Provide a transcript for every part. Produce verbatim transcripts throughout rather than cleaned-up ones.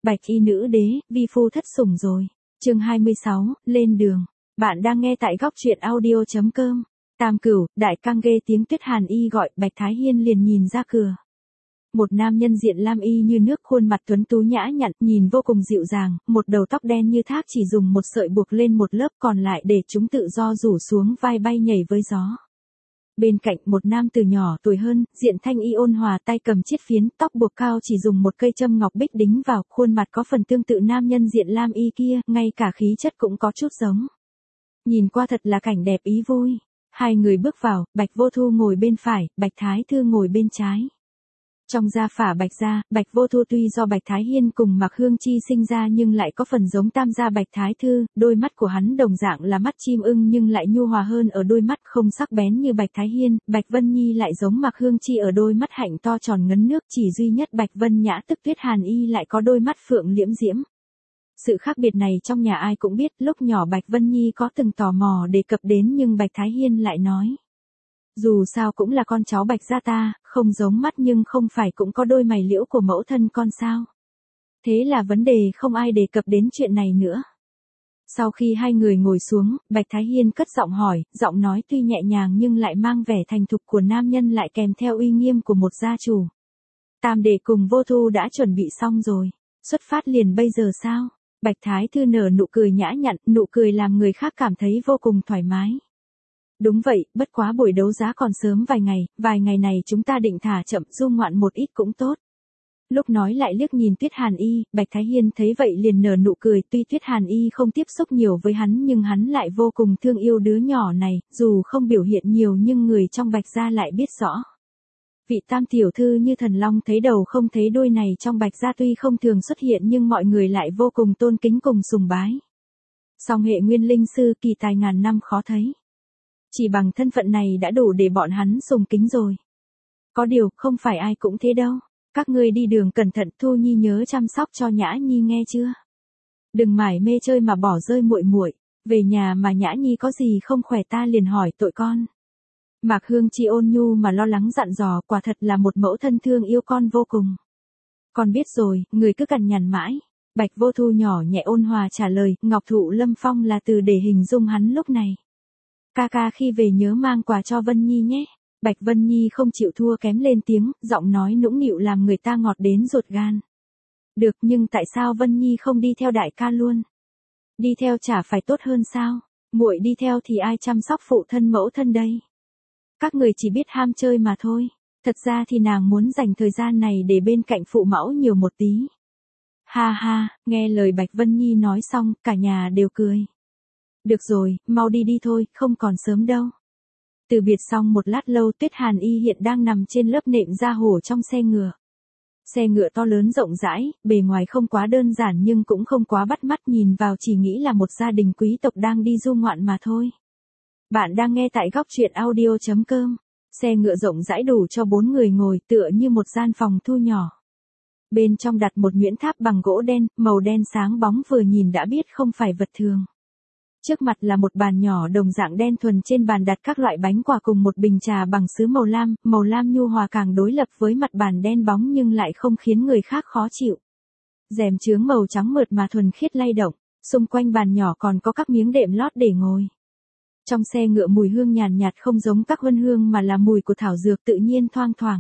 Bạch y nữ đế, vi phu thất sủng rồi. Chương hai mươi sáu, lên đường. Bạn đang nghe tại góc truyện audio chấm com. Tam Cửu, đại cang ghê tiếng Tuyết Hàn Y gọi, Bạch Thái Hiên liền nhìn ra cửa. Một nam nhân diện lam y như nước, khuôn mặt tuấn tú nhã nhặn, nhìn vô cùng dịu dàng, một đầu tóc đen như thác chỉ dùng một sợi buộc lên một lớp, còn lại để chúng tự do rủ xuống vai bay nhảy với gió. Bên cạnh một nam từ nhỏ tuổi hơn, diện thanh y ôn hòa, tay cầm chiết phiến, tóc buộc cao chỉ dùng một cây châm ngọc bích đính vào, khuôn mặt có phần tương tự nam nhân diện lam y kia, ngay cả khí chất cũng có chút giống. Nhìn qua thật là cảnh đẹp ý vui. Hai người bước vào, Bạch Vô Thu ngồi bên phải, Bạch Thái Thư ngồi bên trái. Trong gia phả Bạch gia, Bạch Vô Thu tuy do Bạch Thái Hiên cùng Mạc Hương Chi sinh ra nhưng lại có phần giống tam gia Bạch Thái Thư, đôi mắt của hắn đồng dạng là mắt chim ưng nhưng lại nhu hòa hơn ở đôi mắt, không sắc bén như Bạch Thái Hiên. Bạch Vân Nhi lại giống Mạc Hương Chi ở đôi mắt hạnh to tròn ngấn nước, chỉ duy nhất Bạch Vân Nhã tức Tuyết Hàn Y lại có đôi mắt phượng liễm diễm. Sự khác biệt này trong nhà ai cũng biết, lúc nhỏ Bạch Vân Nhi có từng tò mò đề cập đến nhưng Bạch Thái Hiên lại nói. Dù sao cũng là con cháu Bạch gia ta, không giống mắt nhưng không phải cũng có đôi mày liễu của mẫu thân con sao. Thế là vấn đề không ai đề cập đến chuyện này nữa. Sau khi hai người ngồi xuống, Bạch Thái Hiên cất giọng hỏi, giọng nói tuy nhẹ nhàng nhưng lại mang vẻ thành thục của nam nhân lại kèm theo uy nghiêm của một gia chủ. Tam đệ cùng Vô Thu đã chuẩn bị xong rồi, xuất phát liền bây giờ sao? Bạch Thái Thư nở nụ cười nhã nhặn, nụ cười làm người khác cảm thấy vô cùng thoải mái. Đúng vậy, bất quá buổi đấu giá còn sớm vài ngày, vài ngày này chúng ta định thả chậm du ngoạn một ít cũng tốt. Lúc nói lại liếc nhìn Tuyết Hàn Y, Bạch Thái Hiên thấy vậy liền nở nụ cười, tuy Tuyết Hàn Y không tiếp xúc nhiều với hắn nhưng hắn lại vô cùng thương yêu đứa nhỏ này, dù không biểu hiện nhiều nhưng người trong Bạch gia lại biết rõ. Vị tam tiểu thư như thần long thấy đầu không thấy đuôi này trong Bạch gia tuy không thường xuất hiện nhưng mọi người lại vô cùng tôn kính cùng sùng bái. Song hệ nguyên linh sư kỳ tài ngàn năm khó thấy. Chỉ bằng thân phận này đã đủ để bọn hắn sùng kính rồi. Có điều, không phải ai cũng thế đâu. Các ngươi đi đường cẩn thận, Thu Nhi nhớ chăm sóc cho Nhã Nhi nghe chưa? Đừng mải mê chơi mà bỏ rơi muội muội. Về nhà mà Nhã Nhi có gì không khỏe ta liền hỏi tội con. Mạc Hương Chi ôn nhu mà lo lắng dặn dò, quả thật là một mẫu thân thương yêu con vô cùng. Con biết rồi, người cứ cằn nhằn mãi. Bạch Vô Thu nhỏ nhẹ ôn hòa trả lời, Ngọc Thụ Lâm Phong là từ để hình dung hắn lúc này. Ca ca khi về nhớ mang quà cho Vân Nhi nhé. Bạch Vân Nhi không chịu thua kém lên tiếng, giọng nói nũng nịu làm người ta ngọt đến ruột gan. Được, nhưng tại sao Vân Nhi không đi theo đại ca luôn? Đi theo chả phải tốt hơn sao? Muội đi theo thì ai chăm sóc phụ thân mẫu thân đây? Các người chỉ biết ham chơi mà thôi. Thật ra thì nàng muốn dành thời gian này để bên cạnh phụ mẫu nhiều một tí. Ha ha, nghe lời Bạch Vân Nhi nói xong, cả nhà đều cười. Được rồi, mau đi đi thôi, không còn sớm đâu. Từ biệt xong một lát lâu, Tuyết Hàn Y hiện đang nằm trên lớp nệm da hổ trong xe ngựa. Xe ngựa to lớn rộng rãi, bề ngoài không quá đơn giản nhưng cũng không quá bắt mắt, nhìn vào chỉ nghĩ là một gia đình quý tộc đang đi du ngoạn mà thôi. Bạn đang nghe tại góc truyện audio chấm com. Xe ngựa rộng rãi đủ cho bốn người ngồi, tựa như một gian phòng thu nhỏ. Bên trong đặt một nhuyễn tháp bằng gỗ đen, màu đen sáng bóng vừa nhìn đã biết không phải vật thường. Trước mặt là một bàn nhỏ đồng dạng đen thuần, trên bàn đặt các loại bánh quà cùng một bình trà bằng sứ màu lam, màu lam nhu hòa càng đối lập với mặt bàn đen bóng nhưng lại không khiến người khác khó chịu. Rèm chướng màu trắng mượt mà thuần khiết lay động, xung quanh bàn nhỏ còn có các miếng đệm lót để ngồi. Trong xe ngựa mùi hương nhàn nhạt không giống các huân hương mà là mùi của thảo dược tự nhiên thoang thoảng.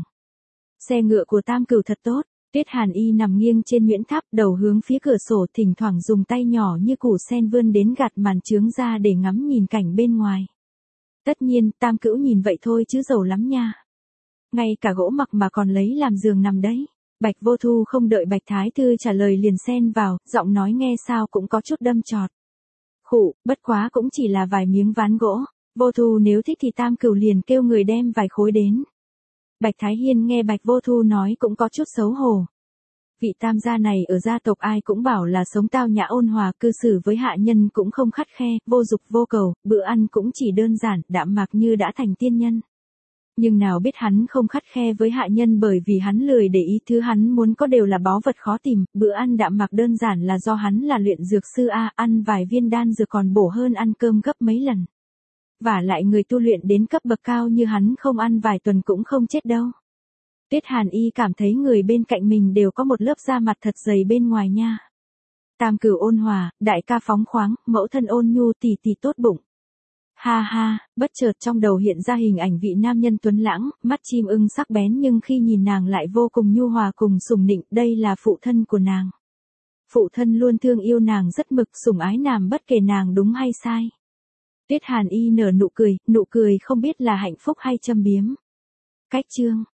Xe ngựa của Tam Cửu thật tốt. Tuyết Hàn Y nằm nghiêng trên nhuyễn tháp, đầu hướng phía cửa sổ, thỉnh thoảng dùng tay nhỏ như củ sen vươn đến gạt màn chướng ra để ngắm nhìn cảnh bên ngoài. Tất nhiên, Tam Cửu nhìn vậy thôi chứ giàu lắm nha. Ngay cả gỗ mặc mà còn lấy làm giường nằm đấy. Bạch Vô Thu không đợi Bạch Thái Thư trả lời liền xen vào, giọng nói nghe sao cũng có chút đâm chọt. Khụ, bất quá cũng chỉ là vài miếng ván gỗ. Vô Thu nếu thích thì Tam Cửu liền kêu người đem vài khối đến. Bạch Thái Hiên nghe Bạch Vô Thu nói cũng có chút xấu hổ. Vị tam gia này ở gia tộc ai cũng bảo là sống tao nhã ôn hòa, cư xử với hạ nhân cũng không khắt khe, vô dục vô cầu, bữa ăn cũng chỉ đơn giản, đạm mạc như đã thành tiên nhân. Nhưng nào biết hắn không khắt khe với hạ nhân bởi vì hắn lười để ý, thứ hắn muốn có đều là báu vật khó tìm, bữa ăn đạm mạc đơn giản là do hắn là luyện dược sư a, ăn vài viên đan dược còn bổ hơn ăn cơm gấp mấy lần. Vả lại người tu luyện đến cấp bậc cao như hắn không ăn vài tuần cũng không chết đâu. Tuyết Hàn Y cảm thấy người bên cạnh mình đều có một lớp da mặt thật dày bên ngoài nha. Tam Cửu ôn hòa, đại ca phóng khoáng, mẫu thân ôn nhu, tỷ tỷ tốt bụng. Ha ha, bất chợt trong đầu hiện ra hình ảnh vị nam nhân tuấn lãng, mắt chim ưng sắc bén nhưng khi nhìn nàng lại vô cùng nhu hòa cùng sủng nịnh, đây là phụ thân của nàng. Phụ thân luôn thương yêu nàng rất mực, sủng ái nàng bất kể nàng đúng hay sai. Tuyết Hàn Y nở nụ cười, nụ cười không biết là hạnh phúc hay châm biếm. Cách chương